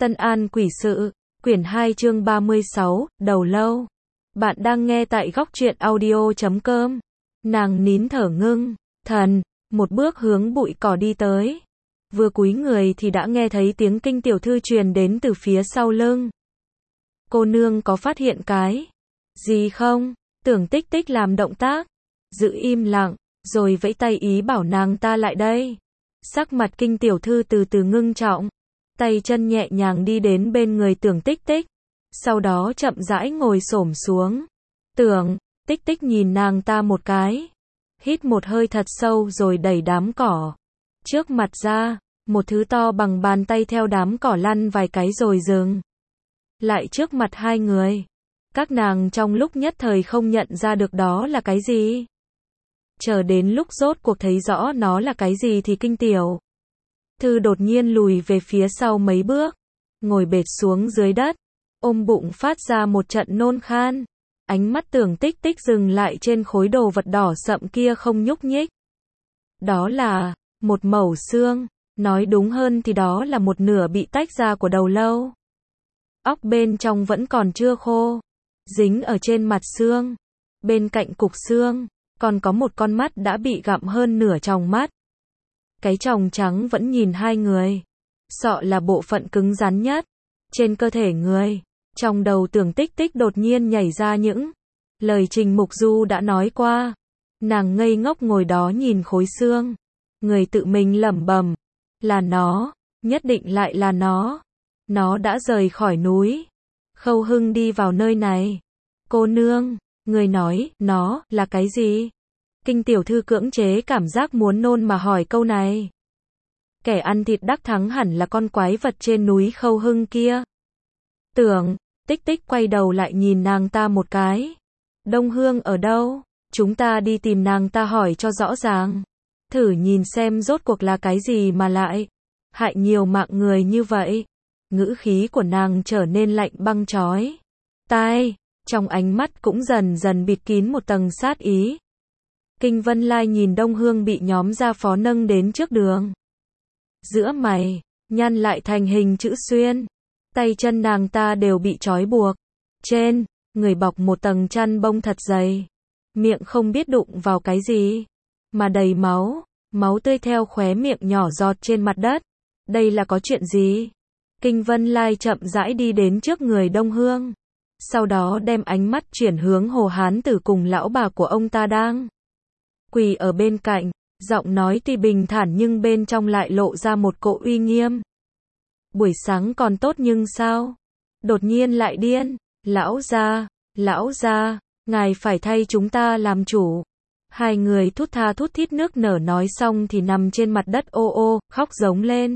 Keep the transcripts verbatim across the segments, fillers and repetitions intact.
Tân An Quỷ Sự, quyển hai chương ba mươi sáu, Đầu Lâu. Bạn đang nghe tại góc truyện audio chấm com. Nàng nín thở ngưng, thần, một bước hướng bụi cỏ đi tới. Vừa cúi người thì đã nghe thấy tiếng Kinh tiểu thư truyền đến từ phía sau lưng. Cô nương có phát hiện cái gì không? Tưởng Tích Tích làm động tác, giữ im lặng, rồi vẫy tay ý bảo nàng ta lại đây. Sắc mặt Kinh tiểu thư từ từ ngưng trọng, tay chân nhẹ nhàng đi đến bên người Tưởng Tích Tích, sau đó chậm rãi ngồi xổm xuống. Tưởng Tích Tích nhìn nàng ta một cái, hít một hơi thật sâu rồi đẩy đám cỏ trước mặt ra, một thứ to bằng bàn tay theo đám cỏ lăn vài cái rồi dừng lại trước mặt hai người. Các nàng trong lúc nhất thời không nhận ra được đó là cái gì. Chờ đến lúc rốt cuộc thấy rõ nó là cái gì thì Kinh tiểu thư đột nhiên lùi về phía sau mấy bước, ngồi bệt xuống dưới đất, ôm bụng phát ra một trận nôn khan. Ánh mắt Tưởng Tích Tích dừng lại trên khối đồ vật đỏ sậm kia không nhúc nhích. Đó là một mẩu xương, nói đúng hơn thì đó là một nửa bị tách ra của đầu lâu. Óc bên trong vẫn còn chưa khô, dính ở trên mặt xương. Bên cạnh cục xương, còn có một con mắt đã bị gặm hơn nửa tròng mắt. Cái tròng trắng vẫn nhìn hai người. Sọ là bộ phận cứng rắn nhất trên cơ thể người. Trong đầu Tưởng Tích Tích đột nhiên nhảy ra những lời Trình Mục Du đã nói qua. Nàng ngây ngốc ngồi đó nhìn khối xương, người tự mình lẩm bẩm, là nó, nhất định lại là nó. Nó đã rời khỏi núi Khâu Hưng đi vào nơi này. Cô nương, người nói, nó là cái gì? Kinh tiểu thư cưỡng chế cảm giác muốn nôn mà hỏi câu này. Kẻ ăn thịt đắc thắng hẳn là con quái vật trên núi Khâu Hưng kia. Tưởng Tích Tích quay đầu lại nhìn nàng ta một cái. Đông Hương ở đâu? Chúng ta đi tìm nàng ta hỏi cho rõ ràng. Thử nhìn xem rốt cuộc là cái gì mà lại hại nhiều mạng người như vậy. Ngữ khí của nàng trở nên lạnh băng chói tai, trong ánh mắt cũng dần dần bịt kín một tầng sát ý. Kinh Vân Lai nhìn Đông Hương bị nhóm gia phó nâng đến trước đường. Giữa mày nhăn lại thành hình chữ xuyên. Tay chân nàng ta đều bị trói buộc. Trên người bọc một tầng chăn bông thật dày. Miệng không biết đụng vào cái gì mà đầy máu. Máu tươi theo khóe miệng nhỏ giọt trên mặt đất. Đây là có chuyện gì? Kinh Vân Lai chậm rãi đi đến trước người Đông Hương. Sau đó đem ánh mắt chuyển hướng Hồ Hán Tử cùng lão bà của ông ta đang quỳ ở bên cạnh. Giọng nói tuy bình thản nhưng bên trong lại lộ ra một cỗ uy nghiêm. Buổi sáng còn tốt nhưng sao? Đột nhiên lại điên. Lão gia, lão gia, ngài phải thay chúng ta làm chủ. Hai người thút tha thút thít nước nở nói xong thì nằm trên mặt đất ô ô, khóc giống lên.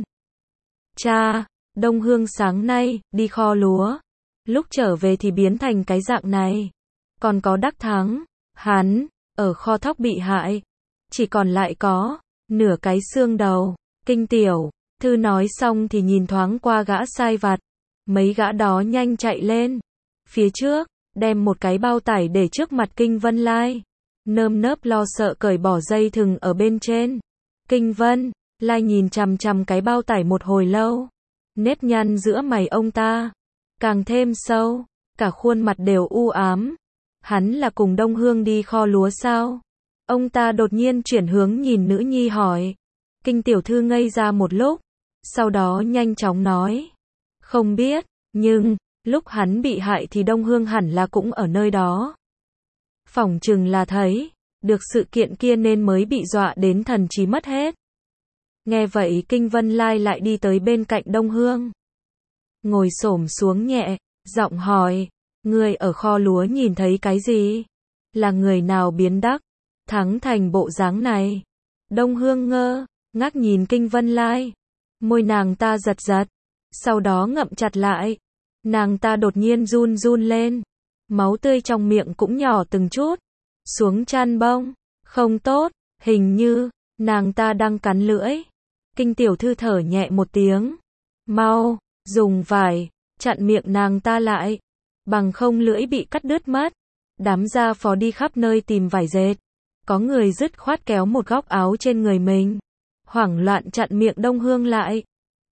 Cha, Đông Hương sáng nay, đi kho lúa. Lúc trở về thì biến thành cái dạng này. Còn có Đắc Thắng, hắn, ở kho thóc bị hại. Chỉ còn lại có nửa cái xương đầu. Kinh tiểu thư nói xong thì nhìn thoáng qua gã sai vặt. Mấy gã đó nhanh chạy lên phía trước, đem một cái bao tải để trước mặt Kinh Vân Lai. Nơm nớp lo sợ cởi bỏ dây thừng ở bên trên. Kinh Vân Lai nhìn chằm chằm cái bao tải một hồi lâu. Nếp nhăn giữa mày ông ta càng thêm sâu, cả khuôn mặt đều u ám. Hắn là cùng Đông Hương đi kho lúa sao? Ông ta đột nhiên chuyển hướng nhìn nữ nhi hỏi. Kinh tiểu thư ngây ra một lúc, sau đó nhanh chóng nói. Không biết, nhưng lúc hắn bị hại thì Đông Hương hẳn là cũng ở nơi đó. Phỏng chừng là thấy được sự kiện kia nên mới bị dọa đến thần trí mất hết. Nghe vậy Kinh Vân Lai lại đi tới bên cạnh Đông Hương. Ngồi xổm xuống nhẹ, giọng hỏi. Người ở kho lúa nhìn thấy cái gì? Là người nào biến đắc thắng thành bộ dáng này? Đông Hương ngơ ngác nhìn Kinh Vân Lai. Môi nàng ta giật giật, sau đó ngậm chặt lại. Nàng ta đột nhiên run run lên. Máu tươi trong miệng cũng nhỏ từng chút xuống chăn bông. Không tốt, hình như nàng ta đang cắn lưỡi. Kinh tiểu thư thở nhẹ một tiếng. Mau dùng vải chặn miệng nàng ta lại, bằng không lưỡi bị cắt đứt mất. Đám gia phó đi khắp nơi tìm vải dệt. Có người dứt khoát kéo một góc áo trên người mình, hoảng loạn chặn miệng Đông Hương lại.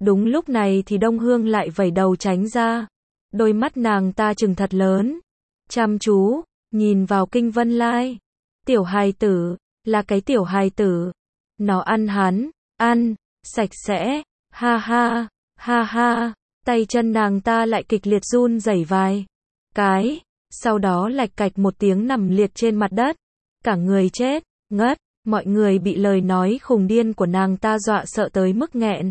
Đúng lúc này thì Đông Hương lại vẩy đầu tránh ra. Đôi mắt nàng ta trừng thật lớn, chăm chú, nhìn vào Kinh Vân Lai. Tiểu hài tử, là cái tiểu hài tử. Nó ăn hắn, ăn, sạch sẽ, ha ha, ha ha. Tay chân nàng ta lại kịch liệt run rẩy vài cái, sau đó lạch cạch một tiếng nằm liệt trên mặt đất. Cả người chết, ngất, mọi người bị lời nói khùng điên của nàng ta dọa sợ tới mức nghẹn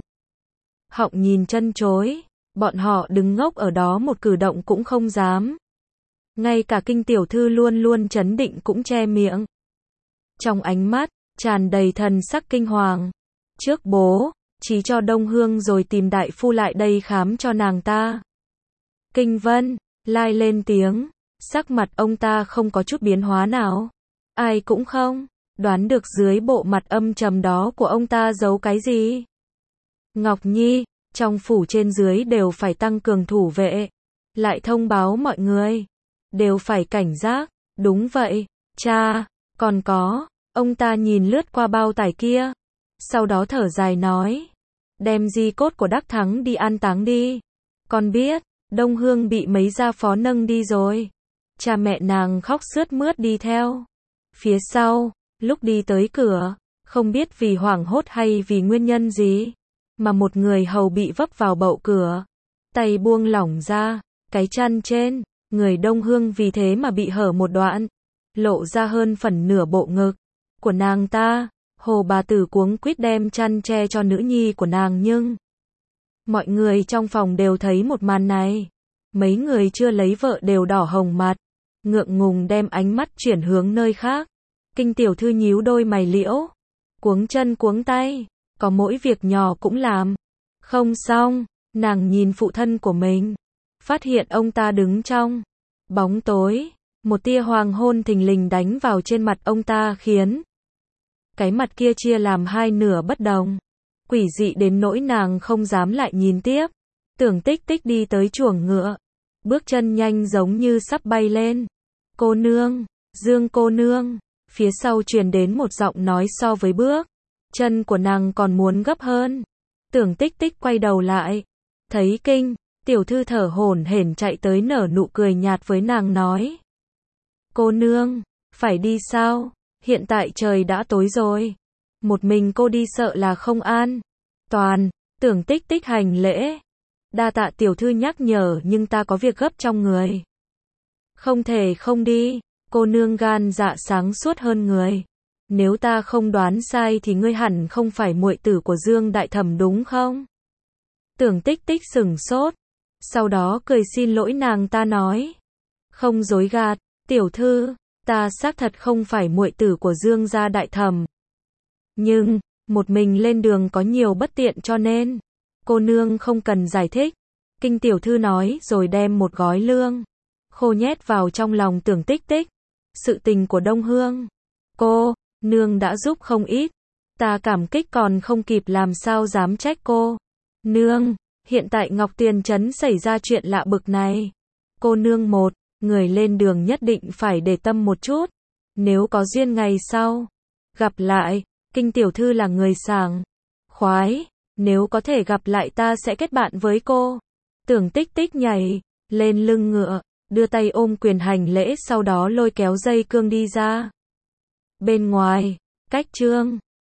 họng nhìn chân chối. Bọn họ đứng ngốc ở đó một cử động cũng không dám. Ngay cả Kinh tiểu thư luôn luôn trấn định cũng che miệng. Trong ánh mắt, tràn đầy thần sắc kinh hoàng. Trước bố, chí cho Đông Hương rồi tìm đại phu lại đây khám cho nàng ta. Kinh Vân Lai lên tiếng, sắc mặt ông ta không có chút biến hóa nào. Ai cũng không đoán được dưới bộ mặt âm trầm đó của ông ta giấu cái gì. Ngọc Nhi, trong phủ trên dưới đều phải tăng cường thủ vệ, lại thông báo mọi người, đều phải cảnh giác. Đúng vậy, cha, còn có, ông ta nhìn lướt qua bao tải kia, sau đó thở dài nói, đem di cốt của Đắc Thắng đi an táng đi. Con biết, Đông Hương bị mấy gia phó nâng đi rồi. Cha mẹ nàng khóc sướt mướt đi theo. Phía sau, lúc đi tới cửa, không biết vì hoảng hốt hay vì nguyên nhân gì, mà một người hầu bị vấp vào bậu cửa, tay buông lỏng ra, cái chăn trên người Đông Hương vì thế mà bị hở một đoạn, lộ ra hơn phần nửa bộ ngực của nàng ta. Hồ bà tử cuống quýt đem chăn che cho nữ nhi của nàng, nhưng mọi người trong phòng đều thấy một màn này. Mấy người chưa lấy vợ đều đỏ hồng mặt, ngượng ngùng đem ánh mắt chuyển hướng nơi khác. Kinh tiểu thư nhíu đôi mày liễu, cuống chân cuống tay, có mỗi việc nhỏ cũng làm không xong. Nàng nhìn phụ thân của mình, phát hiện ông ta đứng trong bóng tối. Một tia hoàng hôn thình lình đánh vào trên mặt ông ta khiến cái mặt kia chia làm hai nửa bất đồng, quỷ dị đến nỗi nàng không dám lại nhìn tiếp. Tưởng Tích Tích đi tới chuồng ngựa, bước chân nhanh giống như sắp bay lên. Cô nương, Dương cô nương. Phía sau truyền đến một giọng nói so với bước chân của nàng còn muốn gấp hơn. Tưởng Tích Tích quay đầu lại, thấy Kinh tiểu thư thở hổn hển chạy tới, nở nụ cười nhạt với nàng nói, cô nương, phải đi sao? Hiện tại trời đã tối rồi, một mình cô đi sợ là không an toàn. Tưởng Tích Tích hành lễ, đa tạ tiểu thư nhắc nhở, nhưng ta có việc gấp trong người, không thể không đi. Cô nương gan dạ sáng suốt hơn người, nếu ta không đoán sai thì ngươi hẳn không phải muội tử của Dương đại thẩm đúng không? Tưởng Tích Tích sửng sốt, sau đó cười xin lỗi nàng ta nói, không dối gạt, tiểu thư, ta xác thật không phải muội tử của Dương gia đại thẩm, nhưng một mình lên đường có nhiều bất tiện cho nên cô nương không cần giải thích. Kinh tiểu thư nói rồi đem một gói lương khô nhét vào trong lòng Tưởng Tích Tích. Sự tình của Đông Hương, cô nương đã giúp không ít, ta cảm kích còn không kịp làm sao dám trách cô nương. Hiện tại Ngọc Tiền Trấn xảy ra chuyện lạ bực này, cô nương một người lên đường nhất định phải để tâm một chút, nếu có duyên ngày sau gặp lại. Kinh tiểu thư là người sảng khoái, nếu có thể gặp lại ta sẽ kết bạn với cô. Tưởng Tích Tích nhảy lên lưng ngựa, đưa tay ôm quyền hành lễ, sau đó lôi kéo dây cương đi ra. Bên ngoài, cách Trương